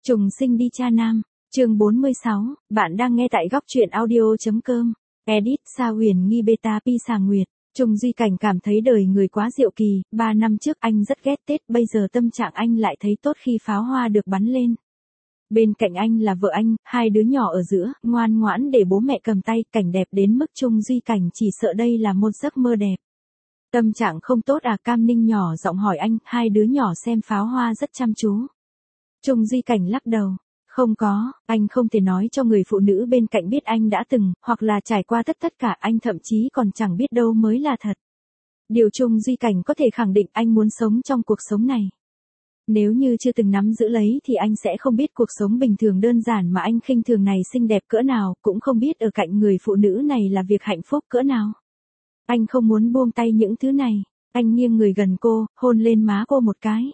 Trùng sinh đi cha nam, chương 46, bạn đang nghe tại góc truyện audio.com. Edit Sa Huyền Nghi Beta Pi Sà Nguyệt. Trung Duy Cảnh cảm thấy đời người quá diệu kỳ, 3 năm trước anh rất ghét Tết, bây giờ tâm trạng anh lại thấy tốt khi pháo hoa được bắn lên. Bên cạnh anh là vợ anh, 2 đứa nhỏ ở giữa, ngoan ngoãn để bố mẹ cầm tay, cảnh đẹp đến mức Trung Duy Cảnh chỉ sợ đây là một giấc mơ đẹp. Tâm trạng không tốt à? Cam Ninh nhỏ giọng hỏi anh, 2 đứa nhỏ xem pháo hoa rất chăm chú. Trung Duy Cảnh lắc đầu. Không có, anh không thể nói cho người phụ nữ bên cạnh biết anh đã từng, hoặc là trải qua tất cả, anh thậm chí còn chẳng biết đâu mới là thật. Điều Trung Duy Cảnh có thể khẳng định anh muốn sống trong cuộc sống này. Nếu như chưa từng nắm giữ lấy thì anh sẽ không biết cuộc sống bình thường đơn giản mà anh khinh thường này xinh đẹp cỡ nào, cũng không biết ở cạnh người phụ nữ này là việc hạnh phúc cỡ nào. Anh không muốn buông tay những thứ này, anh nghiêng người gần cô, hôn lên má cô một cái.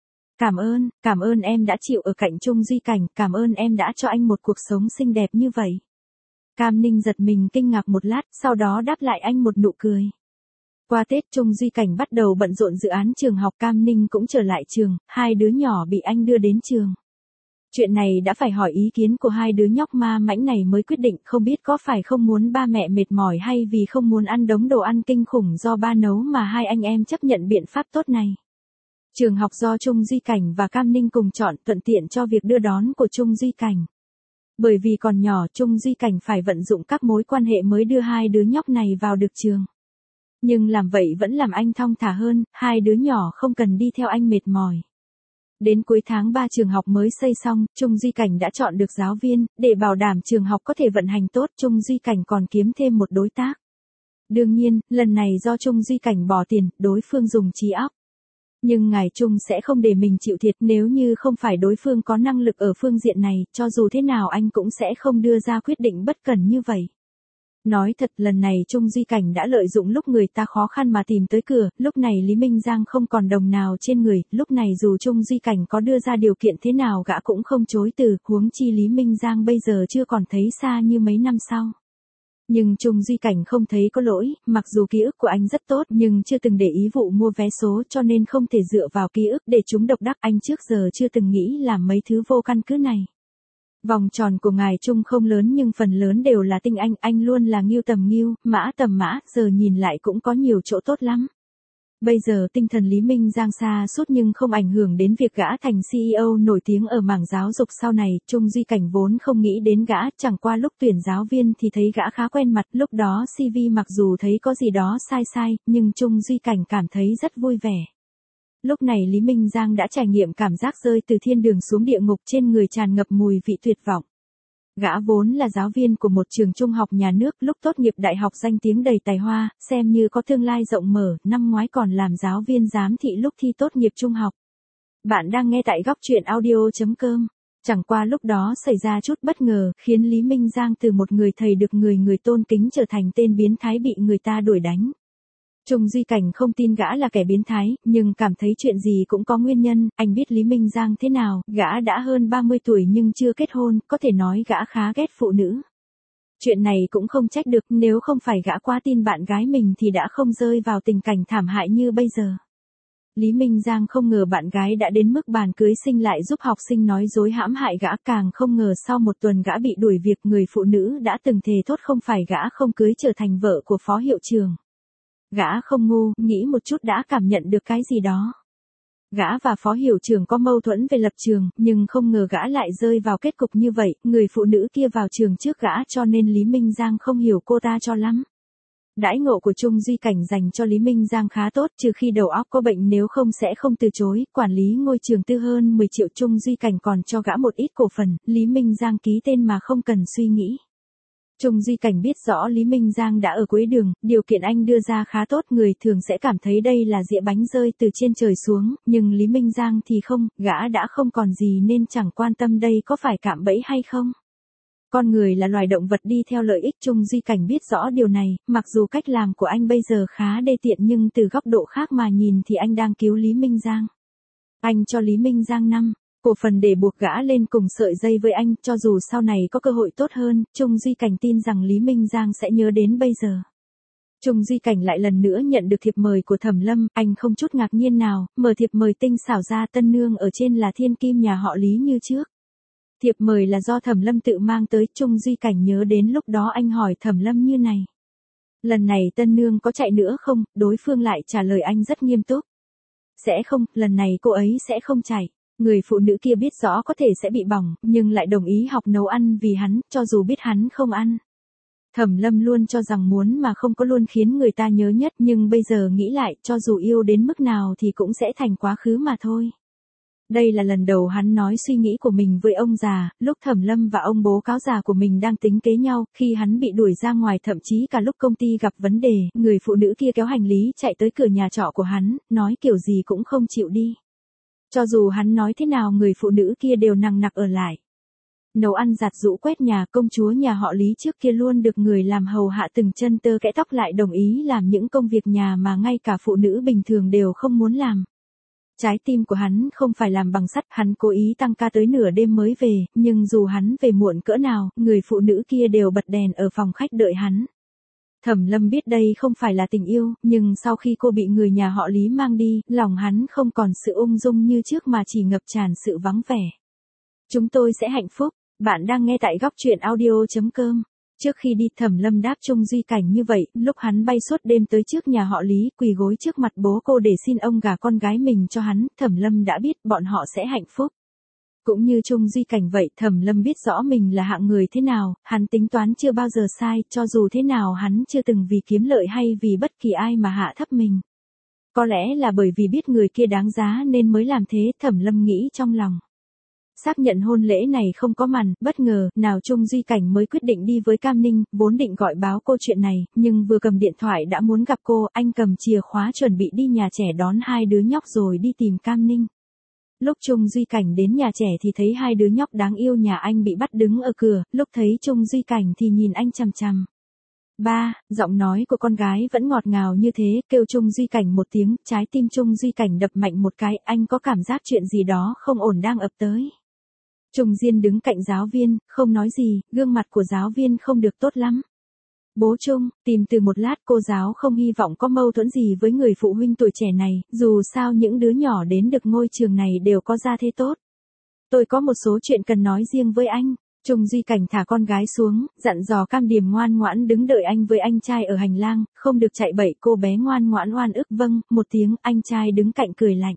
Cảm ơn em đã chịu ở cạnh Trung Duy Cảnh, cảm ơn em đã cho anh một cuộc sống xinh đẹp như vậy. Cam Ninh giật mình kinh ngạc một lát, sau đó đáp lại anh một nụ cười. Qua Tết Trung Duy Cảnh bắt đầu bận rộn dự án trường học, Cam Ninh cũng trở lại trường, 2 đứa nhỏ bị anh đưa đến trường. Chuyện này đã phải hỏi ý kiến của 2 đứa nhóc ma mãnh này mới quyết định, không biết có phải không muốn ba mẹ mệt mỏi hay vì không muốn ăn đống đồ ăn kinh khủng do ba nấu mà 2 anh em chấp nhận biện pháp tốt này. Trường học do Trung Duy Cảnh và Cam Ninh cùng chọn, thuận tiện cho việc đưa đón của Trung Duy Cảnh. Bởi vì còn nhỏ, Trung Duy Cảnh phải vận dụng các mối quan hệ mới đưa 2 đứa nhóc này vào được trường. Nhưng làm vậy vẫn làm anh thong thả hơn, 2 đứa nhỏ không cần đi theo anh mệt mỏi. Đến cuối tháng 3 trường học mới xây xong, Trung Duy Cảnh đã chọn được giáo viên, để bảo đảm trường học có thể vận hành tốt, Trung Duy Cảnh còn kiếm thêm một đối tác. Đương nhiên, lần này do Trung Duy Cảnh bỏ tiền, đối phương dùng trí óc. Nhưng ngài Trung sẽ không để mình chịu thiệt, nếu như không phải đối phương có năng lực ở phương diện này, cho dù thế nào anh cũng sẽ không đưa ra quyết định bất cẩn như vậy. Nói thật, lần này Trung Duy Cảnh đã lợi dụng lúc người ta khó khăn mà tìm tới cửa, lúc này Lý Minh Giang không còn đồng nào trên người, lúc này dù Trung Duy Cảnh có đưa ra điều kiện thế nào gã cũng không chối từ, huống chi Lý Minh Giang bây giờ chưa còn thấy xa như mấy năm sau. Nhưng Trung Duy Cảnh không thấy có lỗi, mặc dù ký ức của anh rất tốt nhưng chưa từng để ý vụ mua vé số cho nên không thể dựa vào ký ức để chúng độc đắc, anh trước giờ chưa từng nghĩ làm mấy thứ vô căn cứ này. Vòng tròn của ngài Trung không lớn nhưng phần lớn đều là tinh anh luôn là Ngưu tầm Ngưu, Mã tầm Mã, giờ nhìn lại cũng có nhiều chỗ tốt lắm. Bây giờ tinh thần Lý Minh Giang xa suốt nhưng không ảnh hưởng đến việc gã thành CEO nổi tiếng ở mảng giáo dục sau này, Trung Duy Cảnh vốn không nghĩ đến gã, chẳng qua lúc tuyển giáo viên thì thấy gã khá quen mặt, lúc đó CV mặc dù thấy có gì đó sai, nhưng Trung Duy Cảnh cảm thấy rất vui vẻ. Lúc này Lý Minh Giang đã trải nghiệm cảm giác rơi từ thiên đường xuống địa ngục, trên người tràn ngập mùi vị tuyệt vọng. Gã vốn là giáo viên của một trường trung học nhà nước, lúc tốt nghiệp đại học danh tiếng đầy tài hoa, xem như có tương lai rộng mở, năm ngoái còn làm giáo viên giám thị lúc thi tốt nghiệp trung học. Bạn đang nghe tại góc truyện audio.com. Chẳng qua lúc đó xảy ra chút bất ngờ, khiến Lý Minh Giang từ một người thầy được người tôn kính trở thành tên biến thái bị người ta đuổi đánh. Trung Duy Cảnh không tin gã là kẻ biến thái, nhưng cảm thấy chuyện gì cũng có nguyên nhân, anh biết Lý Minh Giang thế nào, gã đã hơn 30 tuổi nhưng chưa kết hôn, có thể nói gã khá ghét phụ nữ. Chuyện này cũng không trách được, nếu không phải gã quá tin bạn gái mình thì đã không rơi vào tình cảnh thảm hại như bây giờ. Lý Minh Giang không ngờ bạn gái đã đến mức bàn cưới sinh lại giúp học sinh nói dối hãm hại gã, càng không ngờ sau một tuần gã bị đuổi việc, người phụ nữ đã từng thề thốt không phải gã không cưới trở thành vợ của phó hiệu trưởng. Gã không ngu, nghĩ một chút đã cảm nhận được cái gì đó. Gã và phó hiệu trưởng có mâu thuẫn về lập trường, nhưng không ngờ gã lại rơi vào kết cục như vậy, người phụ nữ kia vào trường trước gã cho nên Lý Minh Giang không hiểu cô ta cho lắm. Đãi ngộ của Trung Duy Cảnh dành cho Lý Minh Giang khá tốt, trừ khi đầu óc có bệnh, nếu không sẽ không từ chối, quản lý ngôi trường tư hơn 10 triệu, Trung Duy Cảnh còn cho gã một ít cổ phần, Lý Minh Giang ký tên mà không cần suy nghĩ. Trung Duy Cảnh biết rõ Lý Minh Giang đã ở cuối đường, điều kiện anh đưa ra khá tốt, người thường sẽ cảm thấy đây là dĩa bánh rơi từ trên trời xuống, nhưng Lý Minh Giang thì không, gã đã không còn gì nên chẳng quan tâm đây có phải cạm bẫy hay không. Con người là loài động vật đi theo lợi ích, Trung Duy Cảnh biết rõ điều này, mặc dù cách làm của anh bây giờ khá đê tiện nhưng từ góc độ khác mà nhìn thì anh đang cứu Lý Minh Giang. Anh cho Lý Minh Giang 5 cổ phần để buộc gã lên cùng sợi dây với anh, cho dù sau này có cơ hội tốt hơn, Trung Duy Cảnh tin rằng Lý Minh Giang sẽ nhớ đến bây giờ. Trung Duy Cảnh lại lần nữa nhận được thiệp mời của Thẩm Lâm, anh không chút ngạc nhiên nào, mở thiệp mời tinh xảo ra, tân nương ở trên là thiên kim nhà họ Lý như trước. Thiệp mời là do Thẩm Lâm tự mang tới. Trung Duy Cảnh nhớ đến lúc đó anh hỏi Thẩm Lâm như này. Lần này tân nương có chạy nữa không? Đối phương lại trả lời anh rất nghiêm túc. Sẽ không, lần này cô ấy sẽ không chạy. Người phụ nữ kia biết rõ có thể sẽ bị bỏng, nhưng lại đồng ý học nấu ăn vì hắn, cho dù biết hắn không ăn. Thẩm Lâm luôn cho rằng muốn mà không có luôn khiến người ta nhớ nhất, nhưng bây giờ nghĩ lại, cho dù yêu đến mức nào thì cũng sẽ thành quá khứ mà thôi. Đây là lần đầu hắn nói suy nghĩ của mình với ông già, lúc Thẩm Lâm và ông bố cáo già của mình đang tính kế nhau, khi hắn bị đuổi ra ngoài, thậm chí cả lúc công ty gặp vấn đề, người phụ nữ kia kéo hành lý chạy tới cửa nhà trọ của hắn, nói kiểu gì cũng không chịu đi. Cho dù hắn nói thế nào người phụ nữ kia đều nằng nặc ở lại. Nấu ăn giặt giũ quét nhà, công chúa nhà họ Lý trước kia luôn được người làm hầu hạ từng chân tơ kẽ tóc, lại đồng ý làm những công việc nhà mà ngay cả phụ nữ bình thường đều không muốn làm. Trái tim của hắn không phải làm bằng sắt, hắn cố ý tăng ca tới nửa đêm mới về, nhưng dù hắn về muộn cỡ nào, người phụ nữ kia đều bật đèn ở phòng khách đợi hắn. Thẩm Lâm biết đây không phải là tình yêu, nhưng sau khi cô bị người nhà họ Lý mang đi, lòng hắn không còn sự ung dung như trước mà chỉ ngập tràn sự vắng vẻ. Chúng tôi sẽ hạnh phúc. Bạn đang nghe tại góc truyện audio.com. Trước khi đi, Thẩm Lâm đáp Trung Duy Cảnh như vậy, lúc hắn bay suốt đêm tới trước nhà họ Lý, quỳ gối trước mặt bố cô để xin ông gả con gái mình cho hắn, Thẩm Lâm đã biết bọn họ sẽ hạnh phúc. Cũng như Trung Duy Cảnh vậy, Thẩm Lâm biết rõ mình là hạng người thế nào, hắn tính toán chưa bao giờ sai, cho dù thế nào hắn chưa từng vì kiếm lợi hay vì bất kỳ ai mà hạ thấp mình. Có lẽ là bởi vì biết người kia đáng giá nên mới làm thế, Thẩm Lâm nghĩ trong lòng. Xác nhận hôn lễ này không có màn, bất ngờ, nào Trung Duy Cảnh mới quyết định đi với Cam Ninh, vốn định gọi báo cô chuyện này, nhưng vừa cầm điện thoại đã muốn gặp cô, anh cầm chìa khóa chuẩn bị đi nhà trẻ đón hai đứa nhóc rồi đi tìm Cam Ninh. Lúc Trung Duy Cảnh đến nhà trẻ thì thấy hai đứa nhóc đáng yêu nhà anh bị bắt đứng ở cửa, lúc thấy Trung Duy Cảnh thì nhìn anh chằm chằm. Ba, giọng nói của con gái vẫn ngọt ngào như thế, kêu Trung Duy Cảnh một tiếng, trái tim Trung Duy Cảnh đập mạnh một cái, anh có cảm giác chuyện gì đó không ổn đang ập tới. Trung Diên đứng cạnh giáo viên, không nói gì, gương mặt của giáo viên không được tốt lắm. Bố Trung, tìm từ một lát, cô giáo không hy vọng có mâu thuẫn gì với người phụ huynh tuổi trẻ này, dù sao những đứa nhỏ đến được ngôi trường này đều có gia thế tốt. Tôi có một số chuyện cần nói riêng với anh. Trung Duy Cảnh thả con gái xuống, dặn dò Cam Điềm ngoan ngoãn đứng đợi anh với anh trai ở hành lang, không được chạy bậy. Cô bé ngoan ngoãn oan ức vâng, một tiếng, anh trai đứng cạnh cười lạnh.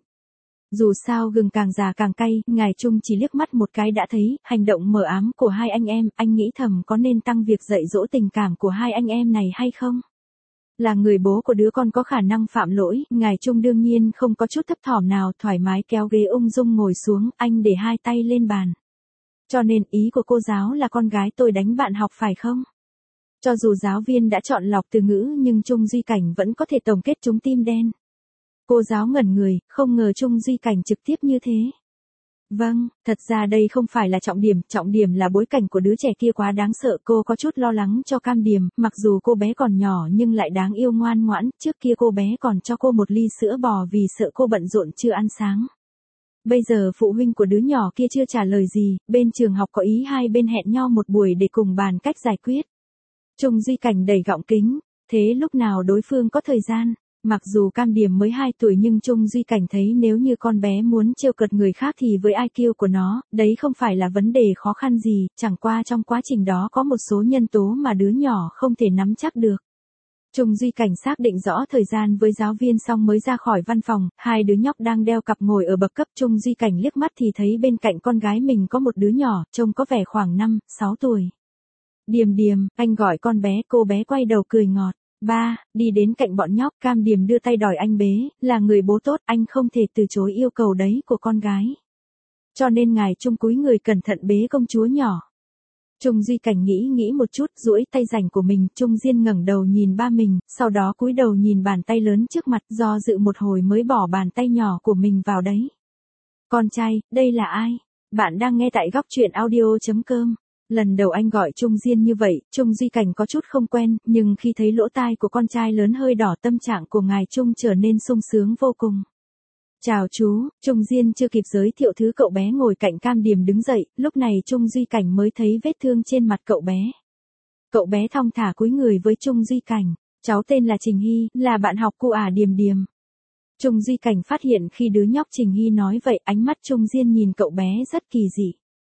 Dù sao gừng càng già càng cay, ngài Trung chỉ liếc mắt một cái đã thấy, hành động mờ ám của hai anh em, anh nghĩ thầm có nên tăng việc dạy dỗ tình cảm của hai anh em này hay không? Là người bố của đứa con có khả năng phạm lỗi, ngài Trung đương nhiên không có chút thấp thỏm nào, thoải mái kéo ghế ung dung ngồi xuống, anh để hai tay lên bàn. Cho nên ý của cô giáo là con gái tôi đánh bạn học phải không? Cho dù giáo viên đã chọn lọc từ ngữ nhưng Trung Duy Cảnh vẫn có thể tổng kết chúng tim đen. Cô giáo ngẩn người, không ngờ Trung Duy Cảnh trực tiếp như thế. Vâng, thật ra đây không phải là trọng điểm là bối cảnh của đứa trẻ kia quá đáng sợ. Cô có chút lo lắng cho Cam Điềm, mặc dù cô bé còn nhỏ nhưng lại đáng yêu ngoan ngoãn, trước kia cô bé còn cho cô một ly sữa bò vì sợ cô bận rộn chưa ăn sáng. Bây giờ phụ huynh của đứa nhỏ kia chưa trả lời gì, bên trường học có ý hai bên hẹn nhau một buổi để cùng bàn cách giải quyết. Trung Duy Cảnh đầy gọng kính, thế lúc nào đối phương có thời gian? Mặc dù Cam Điềm mới 2 tuổi nhưng Trung Duy Cảnh thấy nếu như con bé muốn trêu cợt người khác thì với IQ của nó, đấy không phải là vấn đề khó khăn gì, chẳng qua trong quá trình đó có một số nhân tố mà đứa nhỏ không thể nắm chắc được. Trung Duy Cảnh xác định rõ thời gian với giáo viên xong mới ra khỏi văn phòng, hai đứa nhóc đang đeo cặp ngồi ở bậc cấp. Trung Duy Cảnh liếc mắt thì thấy bên cạnh con gái mình có một đứa nhỏ, trông có vẻ khoảng 5-6 tuổi. Điềm Điềm, anh gọi con bé, cô bé quay đầu cười ngọt. Ba, đi đến cạnh bọn nhóc, Cam Điềm đưa tay đòi anh bế, là người bố tốt, anh không thể từ chối yêu cầu đấy của con gái. Cho nên ngài Trung cúi người cẩn thận bế công chúa nhỏ. Trung Duy Cảnh nghĩ một chút, duỗi tay rảnh của mình, Trung Diên ngẩng đầu nhìn ba mình, sau đó cúi đầu nhìn bàn tay lớn trước mặt, do dự một hồi mới bỏ bàn tay nhỏ của mình vào đấy. Con trai, đây là ai? Bạn đang nghe tại góc truyện audio.com. Lần đầu anh gọi Trung Diên như vậy, Trung Duy Cảnh có chút không quen, nhưng khi thấy lỗ tai của con trai lớn hơi đỏ, tâm trạng của ngài Trung trở nên sung sướng vô cùng. Chào chú, Trung Diên chưa kịp giới thiệu thứ cậu bé ngồi cạnh Cam Điềm đứng dậy, lúc này Trung Duy Cảnh mới thấy vết thương trên mặt cậu bé. Cậu bé thong thả cúi người với Trung Duy Cảnh, cháu tên là Trình Hy, là bạn học cu Điềm Điềm. Trung Duy Cảnh phát hiện khi đứa nhóc Trình Hy nói vậy, ánh mắt Trung Diên nhìn cậu bé rất kỳ dị.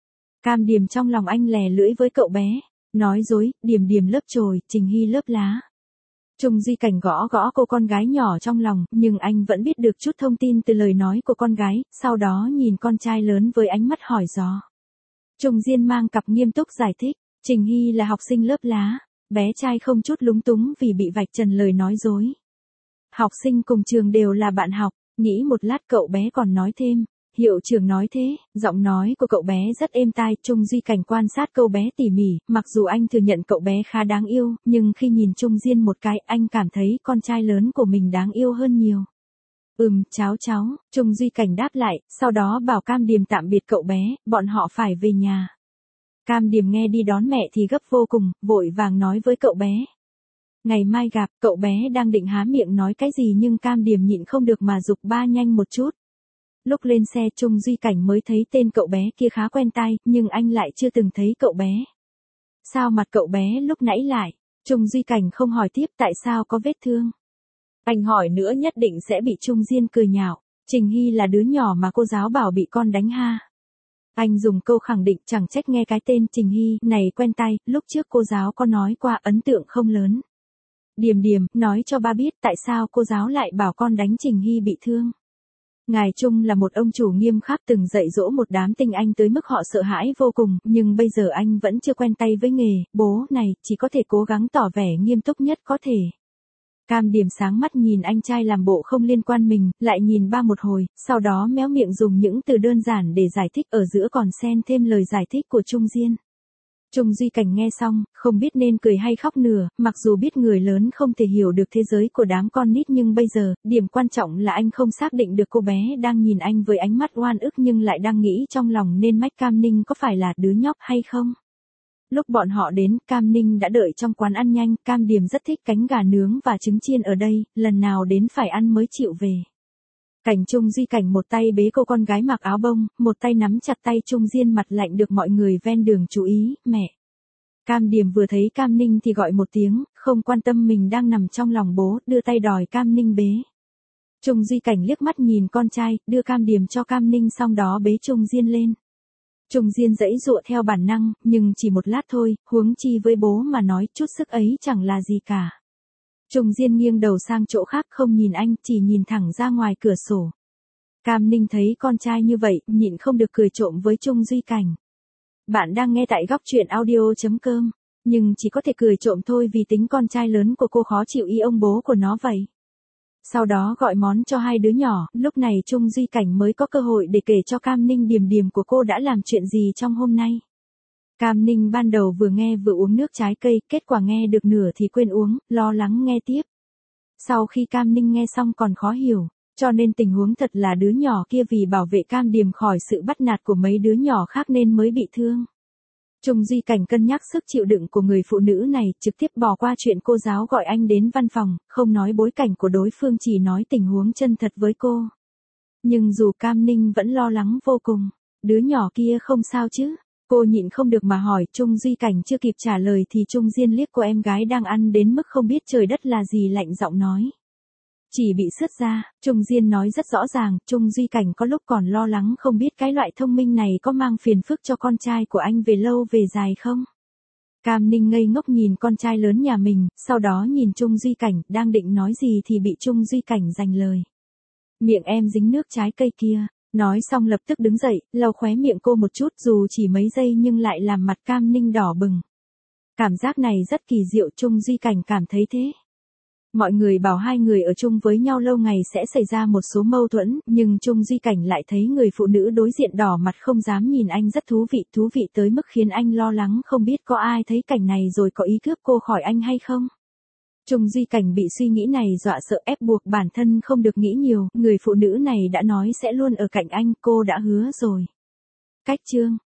Cam Điềm trong lòng anh lè lưỡi với cậu bé. Nói dối, Điềm Điềm lớp chồi, Trình Hy lớp lá. Trung Duy Cảnh gõ gõ cô con gái nhỏ trong lòng, nhưng anh vẫn biết được chút thông tin từ lời nói của con gái, sau đó nhìn con trai lớn với ánh mắt hỏi dò. Trung Diên mang cặp nghiêm túc giải thích, Trình Hy là học sinh lớp lá. Bé trai không chút lúng túng vì bị vạch trần lời nói dối. Học sinh cùng trường đều là bạn học, nghĩ một lát cậu bé còn nói thêm. Hiệu trưởng nói thế, giọng nói của cậu bé rất êm tai. Trung Duy Cảnh quan sát cậu bé tỉ mỉ, mặc dù anh thừa nhận cậu bé khá đáng yêu, nhưng khi nhìn Trung Diên một cái, anh cảm thấy con trai lớn của mình đáng yêu hơn nhiều. Cháu, Trung Duy Cảnh đáp lại, sau đó bảo Cam Điềm tạm biệt cậu bé, bọn họ phải về nhà. Cam Điềm nghe đi đón mẹ thì gấp vô cùng, vội vàng nói với cậu bé. Ngày mai gặp, cậu bé đang định há miệng nói cái gì nhưng Cam Điềm nhịn không được mà giục ba nhanh một chút. Lúc lên xe Trung Duy Cảnh mới thấy tên cậu bé kia khá quen tai, nhưng anh lại chưa từng thấy cậu bé. Sao mặt cậu bé lúc nãy lại? Trung Duy Cảnh không hỏi tiếp tại sao có vết thương. Anh hỏi nữa nhất định sẽ bị Trung Diên cười nhạo. Trình Hy là đứa nhỏ mà cô giáo bảo bị con đánh ha. Anh dùng câu khẳng định chẳng trách nghe cái tên Trình Hy này quen tai, lúc trước cô giáo có nói qua ấn tượng không lớn. Điềm Điềm, nói cho ba biết tại sao cô giáo lại bảo con đánh Trình Hy bị thương. Ngài Trung là một ông chủ nghiêm khắc từng dạy dỗ một đám tinh anh tới mức họ sợ hãi vô cùng, nhưng bây giờ anh vẫn chưa quen tay với nghề, bố này, chỉ có thể cố gắng tỏ vẻ nghiêm túc nhất có thể. Cam Điềm sáng mắt nhìn anh trai làm bộ không liên quan mình, lại nhìn ba một hồi, sau đó méo miệng dùng những từ đơn giản để giải thích ở giữa còn xen thêm lời giải thích của Trung Diên. Trung Duy Cảnh nghe xong, không biết nên cười hay khóc nửa, mặc dù biết người lớn không thể hiểu được thế giới của đám con nít nhưng bây giờ, điểm quan trọng là anh không xác định được cô bé đang nhìn anh với ánh mắt oan ức nhưng lại đang nghĩ trong lòng nên Mách Cam Ninh có phải là đứa nhóc hay không. Lúc bọn họ đến, Cam Ninh đã đợi trong quán ăn nhanh, Cam Điềm rất thích cánh gà nướng và trứng chiên ở đây, lần nào đến phải ăn mới chịu về. Cảnh Trung Duy Cảnh một tay bế cô con gái mặc áo bông, một tay nắm chặt tay Trung Diên mặt lạnh được mọi người ven đường chú ý, mẹ. Cam Điềm vừa thấy Cam Ninh thì gọi một tiếng, không quan tâm mình đang nằm trong lòng bố, đưa tay đòi Cam Ninh bế. Trung Duy Cảnh liếc mắt nhìn con trai, đưa Cam Điềm cho Cam Ninh xong đó bế Trung Diên lên. Trung Diên giãy giụa theo bản năng, nhưng chỉ một lát thôi, huống chi với bố mà nói chút sức ấy chẳng là gì cả. Trung Diên nghiêng đầu sang chỗ khác không nhìn anh, chỉ nhìn thẳng ra ngoài cửa sổ. Cam Ninh thấy con trai như vậy, nhịn không được cười trộm với Trung Duy Cảnh. Bạn đang nghe tại góc truyện audio.com, nhưng chỉ có thể cười trộm thôi vì tính con trai lớn của cô khó chịu y ông bố của nó vậy. Sau đó gọi món cho hai đứa nhỏ, lúc này Trung Duy Cảnh mới có cơ hội để kể cho Cam Ninh Điềm Điềm của cô đã làm chuyện gì trong hôm nay. Cam Ninh ban đầu vừa nghe vừa uống nước trái cây, kết quả nghe được nửa thì quên uống, lo lắng nghe tiếp. Sau khi Cam Ninh nghe xong còn khó hiểu, cho nên tình huống thật là đứa nhỏ kia vì bảo vệ Cam Điềm khỏi sự bắt nạt của mấy đứa nhỏ khác nên mới bị thương. Trung Duy Cảnh cân nhắc sức chịu đựng của người phụ nữ này, trực tiếp bỏ qua chuyện cô giáo gọi anh đến văn phòng, không nói bối cảnh của đối phương chỉ nói tình huống chân thật với cô. Nhưng dù Cam Ninh vẫn lo lắng vô cùng, đứa nhỏ kia không sao chứ? Cô nhịn không được mà hỏi. Trung Duy Cảnh chưa kịp trả lời thì Trung Diên liếc cô em gái đang ăn đến mức không biết trời đất là gì lạnh giọng nói. Chỉ bị sứt ra, Trung Diên nói rất rõ ràng, Trung Duy Cảnh có lúc còn lo lắng không biết cái loại thông minh này có mang phiền phức cho con trai của anh về lâu về dài không. Cam Ninh ngây ngốc nhìn con trai lớn nhà mình, sau đó nhìn Trung Duy Cảnh, đang định nói gì thì bị Trung Duy Cảnh giành lời. Miệng em dính nước trái cây kia. Nói xong lập tức đứng dậy, lau khóe miệng cô một chút dù chỉ mấy giây nhưng lại làm mặt Cam Ninh đỏ bừng. Cảm giác này rất kỳ diệu, Trung Duy Cảnh cảm thấy thế. Mọi người bảo hai người ở chung với nhau lâu ngày sẽ xảy ra một số mâu thuẫn, nhưng Trung Duy Cảnh lại thấy người phụ nữ đối diện đỏ mặt không dám nhìn anh rất thú vị tới mức khiến anh lo lắng không biết có ai thấy cảnh này rồi có ý cướp cô khỏi anh hay không. Trung Duy Cảnh bị suy nghĩ này dọa sợ ép buộc bản thân không được nghĩ nhiều, người phụ nữ này đã nói sẽ luôn ở cạnh anh, cô đã hứa rồi. Cách chương